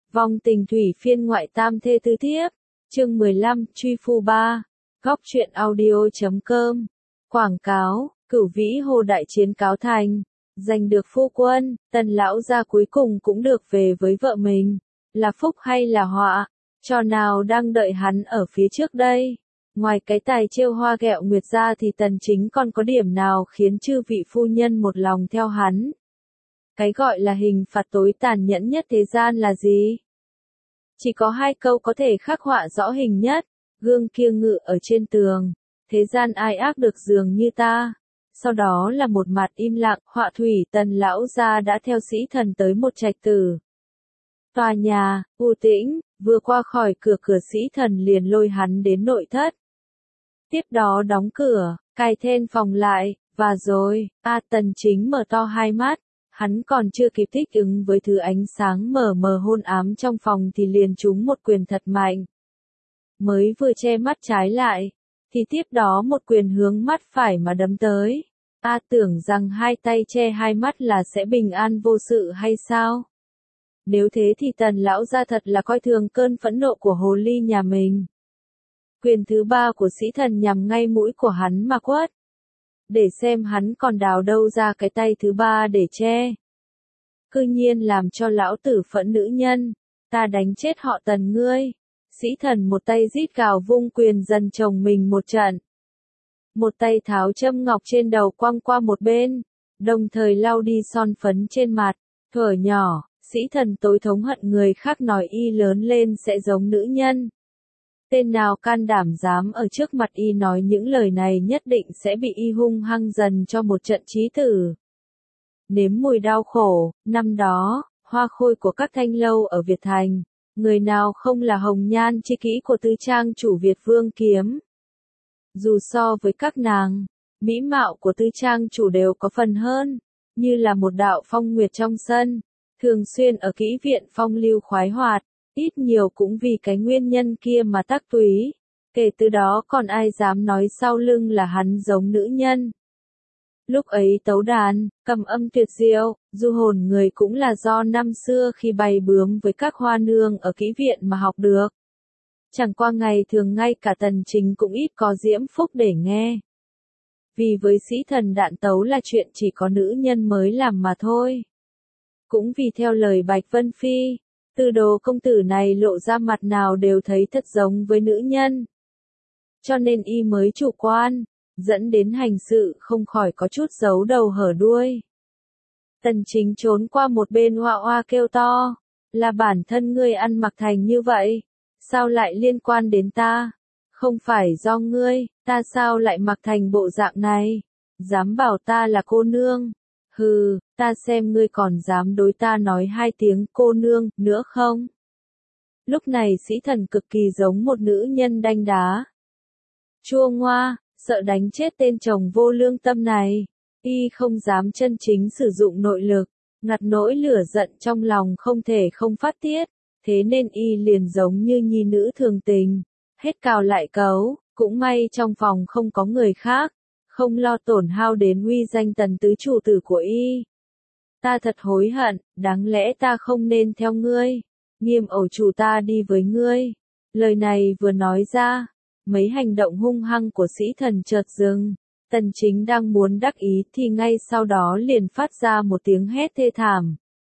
Vong tình thủy phiên ngoại tam thê tứ thiếp, chương 15, truy phu 3, góc truyện audio.com, quảng cáo, Cửu Vĩ Hồ đại chiến cáo thành, giành được phu quân, Tần lão gia cuối cùng cũng được về với vợ mình, là phúc hay là họa, trò nào đang đợi hắn ở phía trước đây. Ngoài cái tài trêu hoa ghẹo nguyệt ra thì Tần Chính còn có điểm nào khiến chư vị phu nhân một lòng theo hắn? Cái gọi là hình phạt tối tàn nhẫn nhất thế gian là gì? Chỉ có hai câu có thể khắc họa rõ hình nhất, gương kia ngự ở trên tường, thế gian ai ác được dường như ta. Sau đó là một mặt im lặng, họa thủy Tần lão gia đã theo Sĩ Thần tới một trạch tử. Tòa nhà, u tĩnh, vừa qua khỏi cửa Sĩ Thần liền lôi hắn đến nội thất. Tiếp đó đóng cửa, cài then phòng lại, và rồi, Tần Chính mở to hai mắt. Hắn còn chưa kịp thích ứng với thứ ánh sáng mờ mờ hôn ám trong phòng thì liền trúng một quyền thật mạnh. Mới vừa che mắt trái lại, thì tiếp đó một quyền hướng mắt phải mà đấm tới. Tưởng rằng hai tay che hai mắt là sẽ bình an vô sự hay sao? Nếu thế thì Tần lão gia thật là coi thường cơn phẫn nộ của hồ ly nhà mình. Quyền thứ ba của Sĩ Thần nhằm ngay mũi của hắn mà quất. Để xem hắn còn đào đâu ra cái tay thứ ba để che. Cư nhiên làm cho lão tử phẫn nữ nhân, ta đánh chết họ Tần ngươi. Sĩ Thần một tay rít gào vung quyền dần chồng mình một trận. Một tay tháo châm ngọc trên đầu quăng qua một bên, đồng thời lau đi son phấn trên mặt, thở nhỏ, Sĩ Thần tối thống hận người khác nói y lớn lên sẽ giống nữ nhân. Tên nào can đảm dám ở trước mặt y nói những lời này nhất định sẽ bị y hung hăng dần cho một trận chí tử. Nếm mùi đau khổ, năm đó, hoa khôi của các thanh lâu ở Việt Thành, người nào không là hồng nhan chi kỹ của tứ trang chủ Việt Vương Kiếm. Dù so với các nàng, mỹ mạo của tứ trang chủ đều có phần hơn, như là một đạo phong nguyệt trong sân, thường xuyên ở kỹ viện phong lưu khoái hoạt. Ít nhiều cũng vì cái nguyên nhân kia mà tắc túy. Kể từ đó còn ai dám nói sau lưng là hắn giống nữ nhân. Lúc ấy tấu đàn, cầm âm tuyệt diệu, du hồn người cũng là do năm xưa khi bay bướm với các hoa nương ở kỹ viện mà học được. Chẳng qua ngày thường ngay cả Tần Chính cũng ít có diễm phúc để nghe. Vì với Sĩ Thần đạn tấu là chuyện chỉ có nữ nhân mới làm mà thôi. Cũng vì theo lời Bạch Vân Phi, Tư Đồ công tử này lộ ra mặt nào đều thấy thật giống với nữ nhân. Cho nên y mới chủ quan, dẫn đến hành sự không khỏi có chút giấu đầu hở đuôi. Tần Chính trốn qua một bên hoa hoa kêu to, là bản thân ngươi ăn mặc thành như vậy, sao lại liên quan đến ta? Không phải do ngươi, ta sao lại mặc thành bộ dạng này? Dám bảo ta là cô nương? Hừ, ta xem ngươi còn dám đối ta nói hai tiếng cô nương nữa không? Lúc này Sĩ Thần cực kỳ giống một nữ nhân đanh đá. Chua ngoa, sợ đánh chết tên chồng vô lương tâm này. Y không dám chân chính sử dụng nội lực, ngặt nỗi lửa giận trong lòng không thể không phát tiết. Thế nên y liền giống như nhi nữ thường tình. Hết cào lại cấu, cũng may trong phòng không có người khác. Không lo tổn hao đến uy danh Tần tứ chủ tử của y. Ta thật hối hận, đáng lẽ ta không nên theo ngươi. Nghiêm ẩu chủ ta đi với ngươi. Lời này vừa nói ra, mấy hành động hung hăng của Sĩ Thần chợt dừng. Tần Chính đang muốn đắc ý thì ngay sau đó liền phát ra một tiếng hét thê thảm.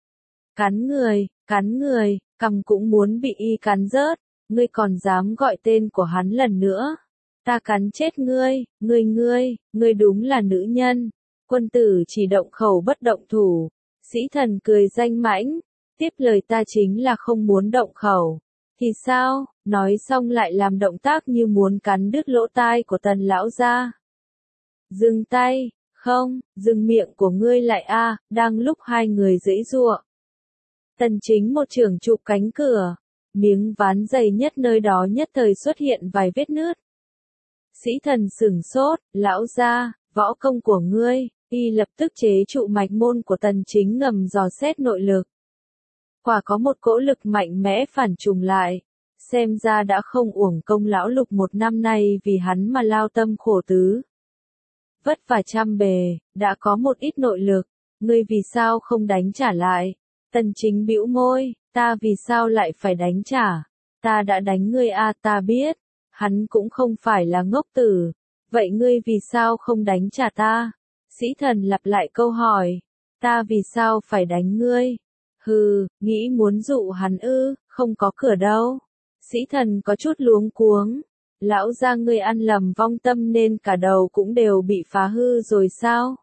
Cắn người, cằm cũng muốn bị y cắn rớt. Ngươi còn dám gọi tên của hắn lần nữa. Ta cắn chết ngươi, ngươi đúng là nữ nhân. Quân tử chỉ động khẩu bất động thủ. Sĩ Thần cười danh mãnh, tiếp lời ta chính là không muốn động khẩu. Thì sao, nói xong lại làm động tác như muốn cắn đứt lỗ tai của Tần lão gia. Dừng tay, không, dừng miệng của ngươi lại đang lúc hai người giãy giụa. Tần Chính một chưởng chụp cánh cửa, miếng ván dày nhất nơi đó nhất thời xuất hiện vài vết nứt. Sĩ Thần sửng sốt, lão gia, võ công của ngươi, y lập tức chế trụ mạch môn của Tần Chính ngầm dò xét nội lực. Quả có một cỗ lực mạnh mẽ phản trùng lại, xem ra đã không uổng công lão Lục một năm nay vì hắn mà lao tâm khổ tứ. Vất vả trăm bề, đã có một ít nội lực, ngươi vì sao không đánh trả lại? Tần Chính bĩu môi, Ta vì sao lại phải đánh trả? Ta đã đánh ngươi à, ta biết. Hắn cũng không phải là ngốc tử. Vậy ngươi vì sao không đánh trả ta? Sĩ thần lặp lại câu hỏi. Ta vì sao phải đánh ngươi? Hừ, nghĩ muốn dụ hắn ư, không có cửa đâu. Sĩ thần có chút luống cuống. Lão gia ngươi ăn lầm vong tâm nên cả đầu cũng đều bị phá hư rồi sao?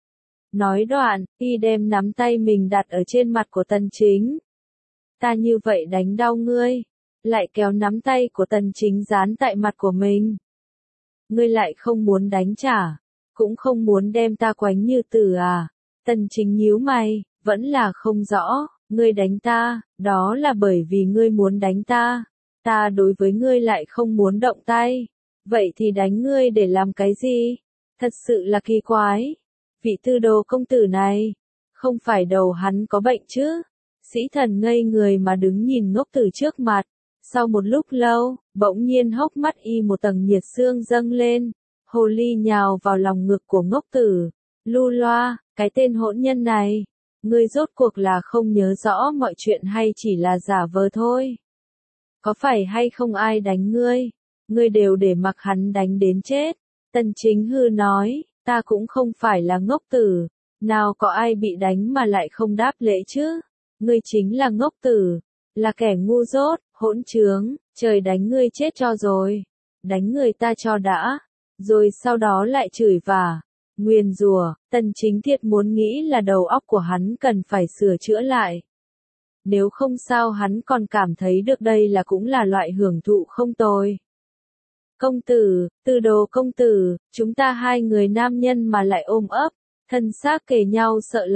Nói đoạn, y đem nắm tay mình đặt ở trên mặt của Tần Chính. Ta như vậy đánh đau ngươi. Lại kéo nắm tay của Tần Chính dán tại mặt của mình. Ngươi lại không muốn đánh trả. Cũng không muốn đem ta quánh như tử à? Tần Chính nhíu mày, vẫn là không rõ. Ngươi đánh ta, đó là bởi vì ngươi muốn đánh ta. Ta đối với ngươi lại không muốn động tay. Vậy thì đánh ngươi để làm cái gì? Thật sự là kỳ quái. Vị Tư Đồ công tử này, không phải đầu hắn có bệnh chứ? Sĩ thần ngây người mà đứng nhìn ngốc tử trước mặt. Sau một lúc lâu, bỗng nhiên hốc mắt y một tầng nhiệt xương dâng lên. Hồ ly nhào vào lòng ngực của ngốc tử. Lu loa, cái tên hỗn nhân này. Ngươi rốt cuộc là không nhớ rõ mọi chuyện hay chỉ là giả vờ thôi? Có phải hay không ai đánh ngươi? Ngươi đều để mặc hắn đánh đến chết. Tần Chính hư nói, ta cũng không phải là ngốc tử. Nào có ai bị đánh mà lại không đáp lễ chứ? Ngươi chính là ngốc tử. Là kẻ ngu dốt, hỗn trướng, trời đánh ngươi chết cho rồi. Đánh người ta cho đã. Rồi sau đó lại chửi vả. Nguyền rủa. Tần Chính thiệt muốn nghĩ là đầu óc của hắn cần phải sửa chữa lại. Nếu không sao hắn còn cảm thấy được đây là cũng là loại hưởng thụ không tồi. Công tử, Tư Đồ công tử, chúng ta hai người nam nhân mà lại ôm ấp, thân xác kề nhau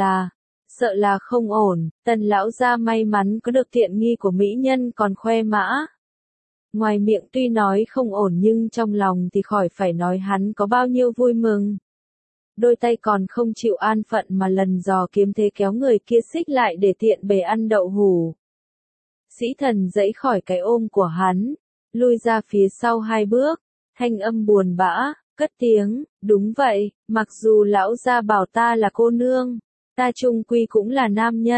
sợ là không ổn. Tần lão gia may mắn có được tiện nghi của mỹ nhân còn khoe mã. Ngoài miệng tuy nói không ổn nhưng trong lòng thì khỏi phải nói hắn có bao nhiêu vui mừng. Đôi tay còn không chịu an phận mà lần dò kiếm thế kéo người kia xích lại để tiện bề ăn đậu hủ. Sĩ thần giãy khỏi cái ôm của hắn, lui ra phía sau 2 bước, thanh âm buồn bã, cất tiếng, đúng vậy, mặc dù lão gia bảo ta là cô nương, ta chung quy cũng là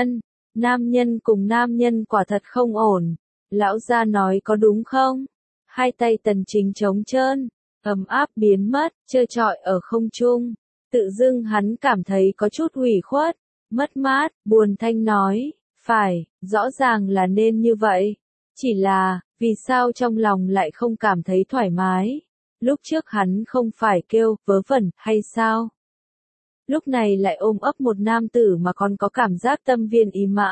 nam nhân cùng nam nhân quả thật không ổn, lão gia nói có đúng không? Hai tay Tần Chính trống trơn, ấm áp biến mất, trơ trọi ở không trung. Tự dưng hắn cảm thấy có chút ủy khuất, mất mát, buồn thanh nói, phải, rõ ràng là nên như vậy. Chỉ là, vì sao trong lòng lại không cảm thấy thoải mái? Lúc trước hắn không phải kêu, vớ vẩn, hay sao? Lúc này lại ôm ấp một nam tử mà còn có cảm giác tâm viên ý mã.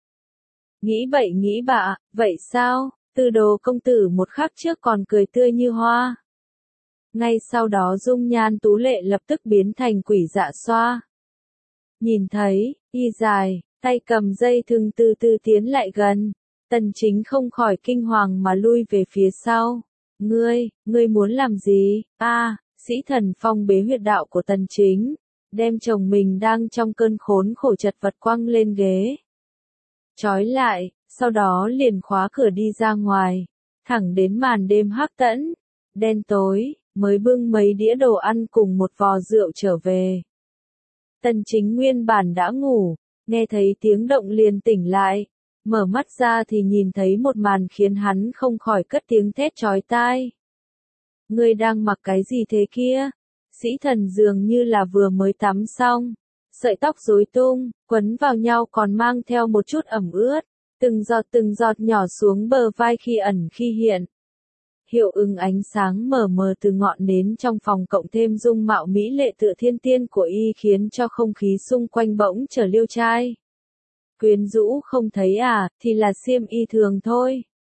Nghĩ bậy nghĩ bạ, vậy sao? Tư Đồ công tử một khắc trước còn cười tươi như hoa. Ngay sau đó dung nhan tú lệ lập tức biến thành quỷ dạ xoa. Nhìn thấy, y dài, tay cầm dây thừng từ từ tiến lại gần. Tần Chính không khỏi kinh hoàng mà lui về phía sau. Ngươi muốn làm gì? Sĩ thần phong bế huyệt đạo của Tần Chính. Đem chồng mình đang trong cơn khốn khổ chật vật quăng lên ghế. Trói lại, sau đó liền khóa cửa đi ra ngoài. Thẳng đến màn đêm hắc tẫn, đen tối. Mới bưng mấy đĩa đồ ăn cùng một vò rượu trở về. Tần Chính nguyên bản đã ngủ, nghe thấy tiếng động liền tỉnh lại, mở mắt ra thì nhìn thấy một màn khiến hắn không khỏi cất tiếng thét chói tai. Ngươi đang mặc cái gì thế kia? Sĩ thần dường như là vừa mới tắm xong, sợi tóc rối tung, quấn vào nhau còn mang theo một chút ẩm ướt, từng giọt nhỏ xuống bờ vai khi ẩn khi hiện. Hiệu ứng ánh sáng mờ mờ từ ngọn nến trong phòng cộng thêm dung mạo mỹ lệ tựa thiên tiên của y khiến cho không khí xung quanh bỗng trở liêu trai. Quyến rũ không thấy à, thì là xiêm y thường thôi.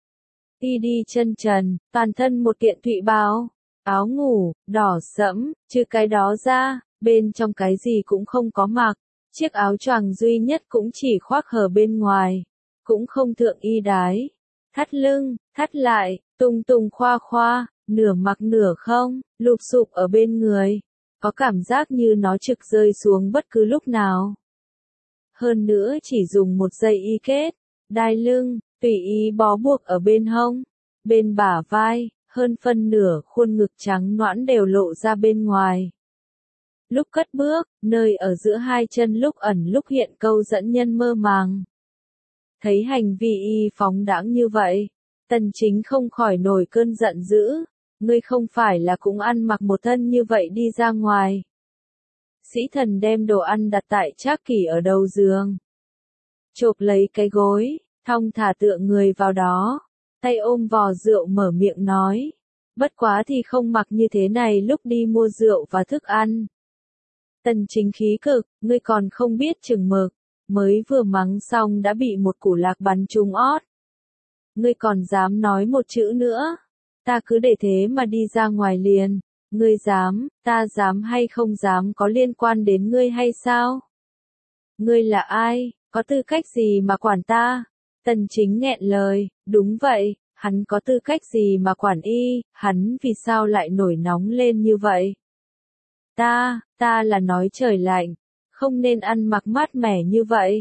Y đi chân trần, toàn thân một kiện thụy bào, áo ngủ, đỏ sẫm, trừ cái đó ra, bên trong cái gì cũng không có mặc. Chiếc áo choàng duy nhất cũng chỉ khoác hở bên ngoài, cũng không thượng y đái. Thắt lưng, thắt lại, tung tung khoa khoa, nửa mặc nửa không, lụp xụp ở bên người. Có cảm giác như nó trực rơi xuống bất cứ lúc nào. Hơn nữa chỉ dùng một dây y kết, đai lưng, tùy ý bó buộc ở bên hông, bên bả vai, hơn phân nửa khuôn ngực trắng nõn đều lộ ra bên ngoài. Lúc cất bước, nơi ở giữa hai chân lúc ẩn lúc hiện câu dẫn nhân mơ màng. Thấy hành vi y phóng đãng như vậy, Tần Chính không khỏi nổi cơn giận dữ, ngươi không phải là cũng ăn mặc một thân như vậy đi ra ngoài. Sĩ Thần đem đồ ăn đặt tại Trác Kỷ ở đầu giường. Chộp lấy cái gối, thong thả tựa người vào đó, tay ôm vò rượu mở miệng nói. Bất quá thì không mặc như thế này lúc đi mua rượu và thức ăn. Tần Chính khí cực, ngươi còn không biết chừng mực, mới vừa mắng xong đã bị một củ lạc bắn trúng ót. Ngươi còn dám nói một chữ nữa, ta cứ để thế mà đi ra ngoài liền, ngươi dám, ta dám hay không dám có liên quan đến ngươi hay sao? Ngươi là ai, có tư cách gì mà quản ta? Tần Chính nghẹn lời, đúng vậy, hắn có tư cách gì mà quản y, hắn vì sao lại nổi nóng lên như vậy? Ta là nói trời lạnh, không nên ăn mặc mát mẻ như vậy.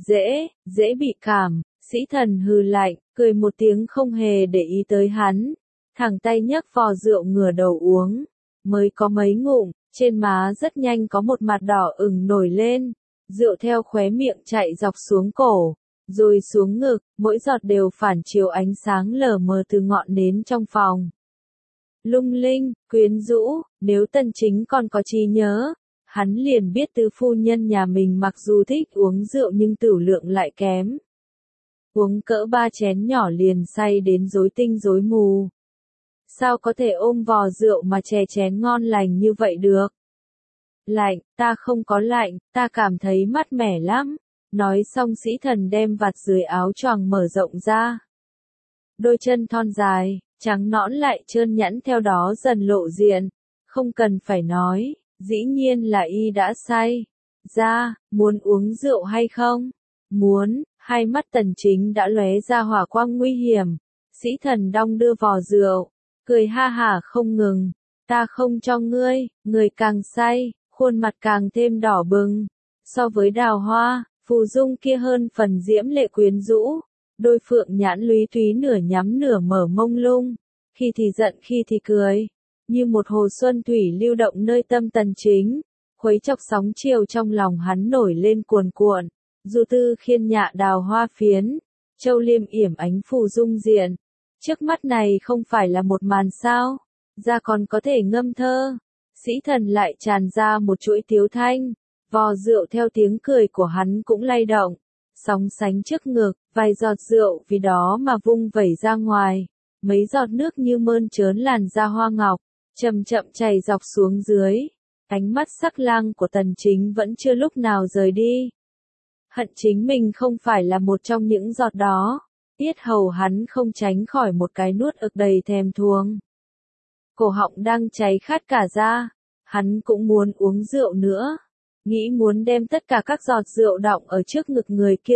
Dễ bị cảm, Sĩ Thần hừ lạnh, cười một tiếng không hề để ý tới hắn. Thẳng tay nhấc vò rượu ngửa đầu uống. Mới có mấy ngụm, trên má rất nhanh có một mặt đỏ ửng nổi lên. Rượu theo khóe miệng chạy dọc xuống cổ, rồi xuống ngực, mỗi giọt đều phản chiếu ánh sáng lờ mờ từ ngọn nến trong phòng. Lung linh, quyến rũ, nếu Tần Chính còn có trí nhớ, hắn liền biết tứ phu nhân nhà mình mặc dù thích uống rượu nhưng tửu lượng lại kém. Uống cỡ 3 chén nhỏ liền say đến rối tinh rối mù. Sao có thể ôm vò rượu mà chè chén ngon lành như vậy được? Lạnh, ta không có lạnh, ta cảm thấy mát mẻ lắm. Nói xong Sĩ Thần đem vạt dưới áo choàng mở rộng ra. Đôi chân thon dài, trắng nõn lại trơn nhẵn theo đó dần lộ diện. Không cần phải nói, dĩ nhiên là y đã say. Ra, muốn uống rượu hay không? Muốn, hai mắt Tần Chính đã lóe ra hỏa quang nguy hiểm. Sĩ Thần đong đưa vò rượu, cười ha hả không ngừng. Ta không cho ngươi, người càng say, khuôn mặt càng thêm đỏ bừng. So với Đào Hoa, phù dung kia hơn phần diễm lệ quyến rũ. Đôi phượng nhãn lúy túy nửa nhắm nửa mở mông lung. Khi thì giận khi thì cười. Như một hồ xuân thủy lưu động nơi tâm Tần Chính. Khuấy chọc sóng chiều trong lòng hắn nổi lên cuồn cuộn. Du tư khiên nhạ đào hoa phiến. Châu liêm yểm ánh phù dung diện. Trước mắt này không phải là một màn sao. Ra còn có thể ngâm thơ. Sĩ Thần lại tràn ra một chuỗi tiếu thanh. Vò rượu theo tiếng cười của hắn cũng lay động. Sóng sánh trước ngực, vài giọt rượu vì đó mà vung vẩy ra ngoài. Mấy giọt nước như mơn trớn làn da hoa ngọc, chậm chậm chảy dọc xuống dưới. Ánh mắt sắc lang của Tần Chính vẫn chưa lúc nào rời đi. Hận chính mình không phải là một trong những giọt đó. Yết hầu hắn không tránh khỏi một cái nuốt ực đầy thèm thuồng. Cổ họng đang cháy khát cả ra. Hắn cũng muốn uống rượu nữa. Nghĩ muốn đem tất cả các giọt rượu đọng ở trước ngực người kia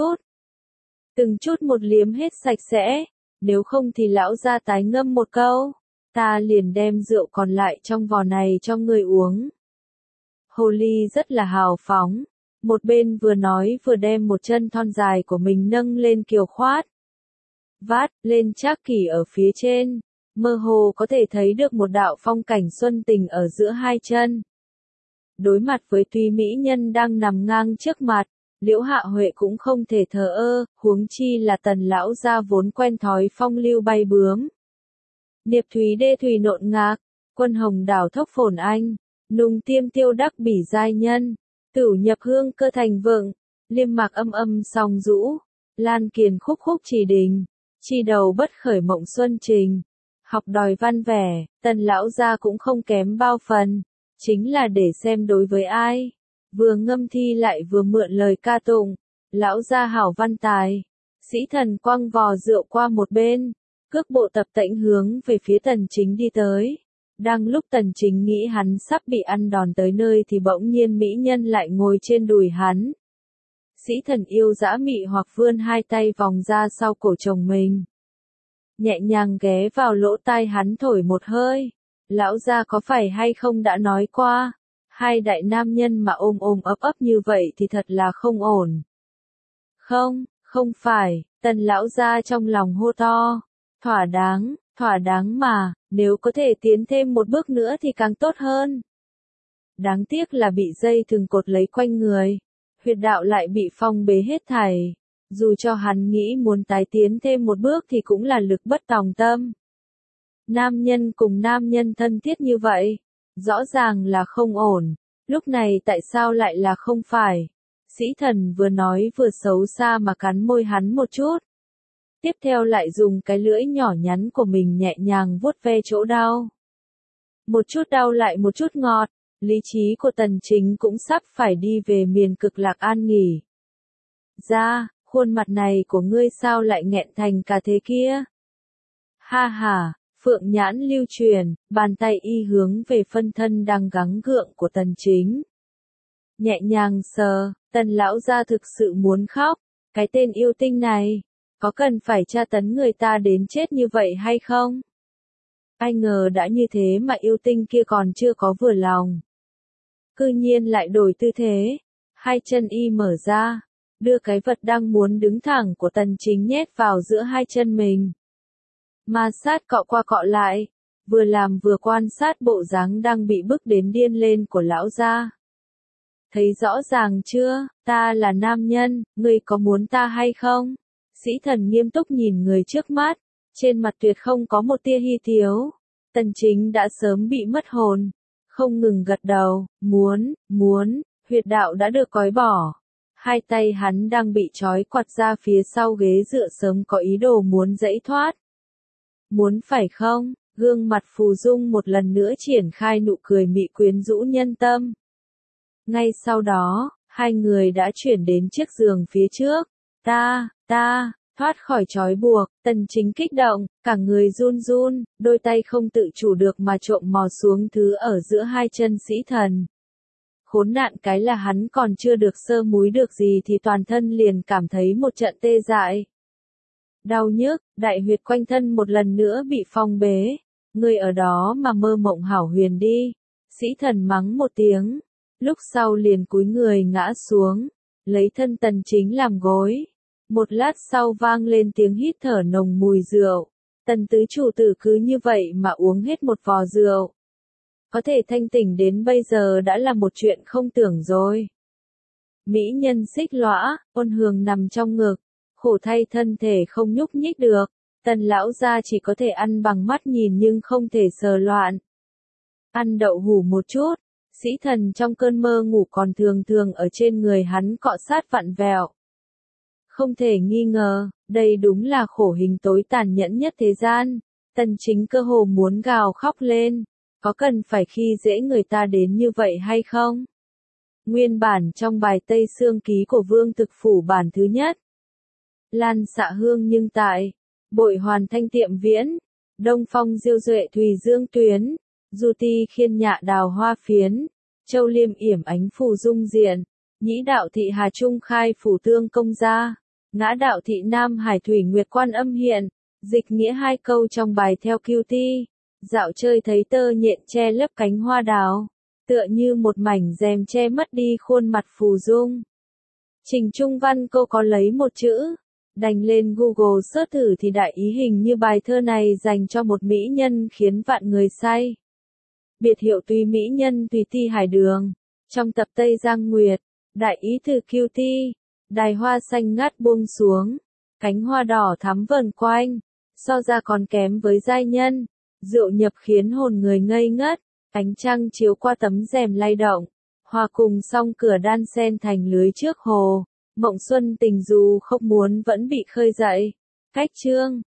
từng chút một liếm hết sạch sẽ, nếu không thì lão gia tái ngâm một câu, ta liền đem rượu còn lại trong vò này cho người uống. Hồ ly rất là hào phóng, một bên vừa nói vừa đem một chân thon dài của mình nâng lên kiều khoát. Vát lên Trác Kỷ ở phía trên, mơ hồ có thể thấy được một đạo phong cảnh xuân tình ở giữa hai chân. Đối mặt với Tuy mỹ nhân đang nằm ngang trước mặt, Liễu Hạ Huệ cũng không thể thờ ơ, huống chi là Tần lão gia vốn quen thói phong lưu bay bướm. Niệp thúy đê thùy nộn ngạc, quân hồng đảo thốc phồn anh, nùng tiêm tiêu đắc bỉ giai nhân, tửu nhập hương cơ thành vượng, liêm mạc âm âm song rũ, lan kiền khúc khúc trì đình, chi đầu bất khởi mộng xuân trình. Học đòi văn vẻ, Tần lão gia cũng không kém bao phần. Chính là để xem đối với ai. Vừa ngâm thi lại vừa mượn lời ca tụng. Lão gia hảo văn tài. Sĩ Thần quăng vò rượu qua một bên. Cước bộ tập tễnh hướng về phía Tần Chính đi tới. Đang lúc Tần Chính nghĩ hắn sắp bị ăn đòn tới nơi thì bỗng nhiên mỹ nhân lại ngồi trên đùi hắn. Sĩ Thần yêu dã mị hoặc vươn hai tay vòng ra sau cổ chồng mình. Nhẹ nhàng ghé vào lỗ tai hắn thổi một hơi. Lão gia có phải hay không đã nói qua, hai đại nam nhân mà ôm ôm ấp ấp như vậy thì thật là không ổn. Không phải, Tần lão gia trong lòng hô to, thỏa đáng mà, nếu có thể tiến thêm một bước nữa thì càng tốt hơn. Đáng tiếc là bị dây thừng cột lấy quanh người, huyệt đạo lại bị phong bế hết thảy, dù cho hắn nghĩ muốn tái tiến thêm một bước thì cũng là lực bất tòng tâm. Nam nhân cùng nam nhân thân thiết như vậy, rõ ràng là không ổn, lúc này tại sao lại là không phải? Sĩ Thần vừa nói vừa xấu xa mà cắn môi hắn một chút. Tiếp theo lại dùng cái lưỡi nhỏ nhắn của mình nhẹ nhàng vuốt ve chỗ đau. Một chút đau lại một chút ngọt, lý trí của Tần Chính cũng sắp phải đi về miền cực lạc an nghỉ. Ra, khuôn mặt này của ngươi sao lại nghẹn thành cả thế kia? Ha ha, phượng nhãn lưu truyền, bàn tay y hướng về phân thân đang gắng gượng của Tần Chính. Nhẹ nhàng sờ, Tần lão gia thực sự muốn khóc, cái tên yêu tinh này, có cần phải tra tấn người ta đến chết như vậy hay không? Ai ngờ đã như thế mà yêu tinh kia còn chưa có vừa lòng. Cư nhiên lại đổi tư thế, hai chân y mở ra, đưa cái vật đang muốn đứng thẳng của Tần Chính nhét vào giữa hai chân mình. Ma sát cọ qua cọ lại, vừa làm vừa quan sát bộ dáng đang bị bức đến điên lên của lão gia. Thấy rõ ràng chưa, ta là nam nhân, ngươi có muốn ta hay không? Sĩ Thần nghiêm túc nhìn người trước mắt, trên mặt tuyệt không có một tia hi thiếu. Tần Chính đã sớm bị mất hồn, không ngừng gật đầu, muốn, huyệt đạo đã được cói bỏ. Hai tay hắn đang bị trói quặt ra phía sau ghế dựa sớm có ý đồ muốn giãy thoát. Muốn phải không? Gương mặt Phù Dung một lần nữa triển khai nụ cười mị quyến rũ nhân tâm. Ngay sau đó, hai người đã chuyển đến chiếc giường phía trước. Ta, thoát khỏi trói buộc, Tần Chính kích động, cả người run run, đôi tay không tự chủ được mà trộm mò xuống thứ ở giữa hai chân Sĩ Thần. Khốn nạn cái là hắn còn chưa được sơ múi được gì thì toàn thân liền cảm thấy một trận tê dại. Đau nhức, đại huyệt quanh thân một lần nữa bị phong bế. Ngươi ở đó mà mơ mộng hảo huyền đi. Sĩ Thần mắng một tiếng, lúc sau liền cúi người ngã xuống, lấy thân Tần Chính làm gối. Một lát sau vang lên tiếng hít thở nồng mùi rượu. Tần tứ chủ tử cứ như vậy mà uống hết một vò rượu. Có thể thanh tỉnh đến bây giờ đã là một chuyện không tưởng rồi. Mỹ nhân xích lõa, ôn hương nằm trong ngực, khổ thay thân thể không nhúc nhích được. Tần lão gia chỉ có thể ăn bằng mắt nhìn nhưng không thể sờ loạn. Ăn đậu hủ một chút, Sĩ Thần trong cơn mơ ngủ còn thường thường ở trên người hắn cọ sát vặn vẹo. Không thể nghi ngờ, đây đúng là khổ hình tối tàn nhẫn nhất thế gian. Tần Chính cơ hồ muốn gào khóc lên. Có cần phải khi dễ người ta đến như vậy hay không? Nguyên bản trong bài Tây Xương Ký của Vương Thực Phủ bản thứ nhất. Lan xạ hương nhưng tại, bội hoàn thanh tiệm viễn, đông phong diêu duệ thùy dương tuyến, du ti khiên nhạ đào hoa phiến, châu liêm yểm ánh phù dung diện, nhĩ đạo thị hà trung khai phủ tương công gia, ngã đạo thị nam hải thủy nguyệt quan âm hiện, dịch nghĩa hai câu trong bài theo QT. Dạo chơi thấy tơ nhện che lấp cánh hoa đào, tựa như một mảnh rèm che mất đi khuôn mặt phù dung. Trình Trung Văn cô có lấy một chữ, đành lên Google search thử thì đại ý hình như bài thơ này dành cho một mỹ nhân khiến vạn người say. Biệt hiệu tùy mỹ nhân tùy ti hải đường, trong tập Tây Giang Nguyệt, đại ý từ QT, đài hoa xanh ngát buông xuống, cánh hoa đỏ thắm vờn quanh, so ra còn kém với giai nhân. Rượu nhập khiến hồn người ngây ngất, ánh trăng chiếu qua tấm rèm lay động, hòa cùng song cửa đan xen thành lưới trước hồ, mộng xuân tình dù không muốn vẫn bị khơi dậy. Cách chương